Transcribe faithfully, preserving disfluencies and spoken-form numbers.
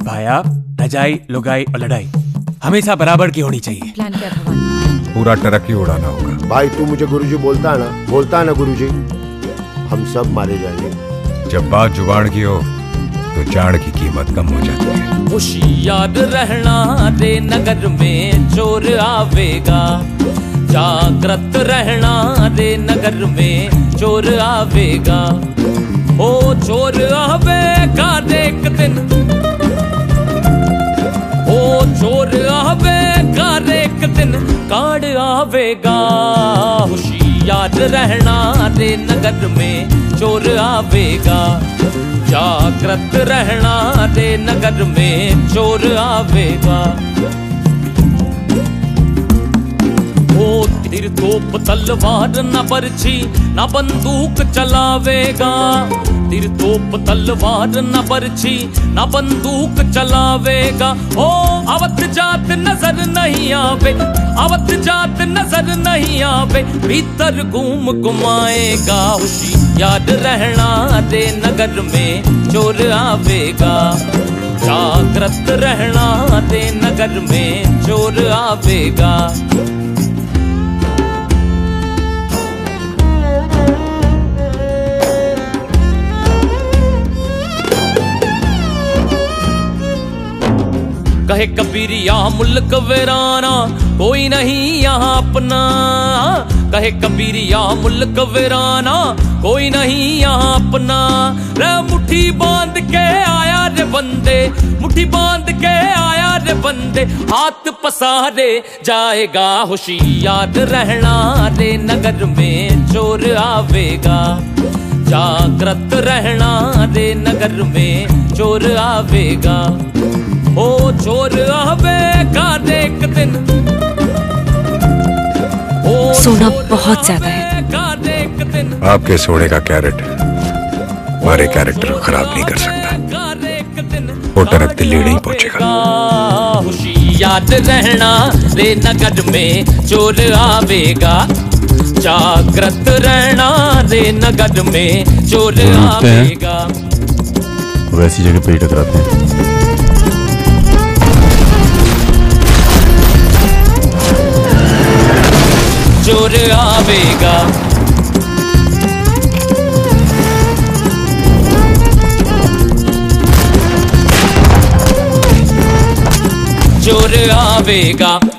भाया, रजाई, लुगाई और लड़ाई हमेशा बराबर की होनी चाहिए। प्लान क्या था भाई? पूरा ट्रक ही उड़ाना होगा। भाई तू मुझे गुरुजी बोलता है ना, बोलता है ना गुरुजी, हम सब मारे जाएंगे। जब बात जुबान की हो तो जान की कीमत कम हो जाती है। होशियार रहना रे नगर में चोर आवेगा, जागृत रहना रे नगर में चोर आवेगा। ओ चोर आवेगा एक दिन, ओ चोर आवेगा एक दिन, कांड आवेगा। होशियार रहना रे नगर में चोर आवेगा, जागृत रहना रे नगर में चोर आवेगा। ओ तीर तोप तलवार न बरछी न बंदूक चलावेगा, तीर तोप तलवार न बरछी न बंदूक चलावेगा। ओ अवध जात नजर नहीं आवे, अवध जात नजर नहीं आवे, भीतर घूम घुमाएगा। होशियार रहना रे नगर में चोर आवेगा, जागृत रहना रे नगर में चोर आवेगा। कहे कबीर यहाँ मुल्क वीराना कोई नहीं यहाँ अपना, कहे कबीर यहाँ मुल्क वीराना कोई नहीं यहाँ अपना। रे मुट्ठी बांध के आया रे बंदे, मुट्ठी बांध के आया रे बंदे, हाथ पसारे जाएगा। होशियार रहना रे नगर में चोर आवेगा, जागृत रहना रे नगर में चोर आवेगा। ओ चोर आवेगा एक दिन, ओ सोना बहुत ज्यादा है। आपके सोने का कैरेट हमारे कैरेक्टर को खराब नहीं कर सकता। वो ट्रक दिल्ली नहीं पहुंचेगा। होशियार रहना रे नगर में चोर आवेगा, जागृत रहना रे नगर में चोर आवेगा। वैसी जगह पे ही टकराते हैं। चोर आवेगा, चोर आवेगा।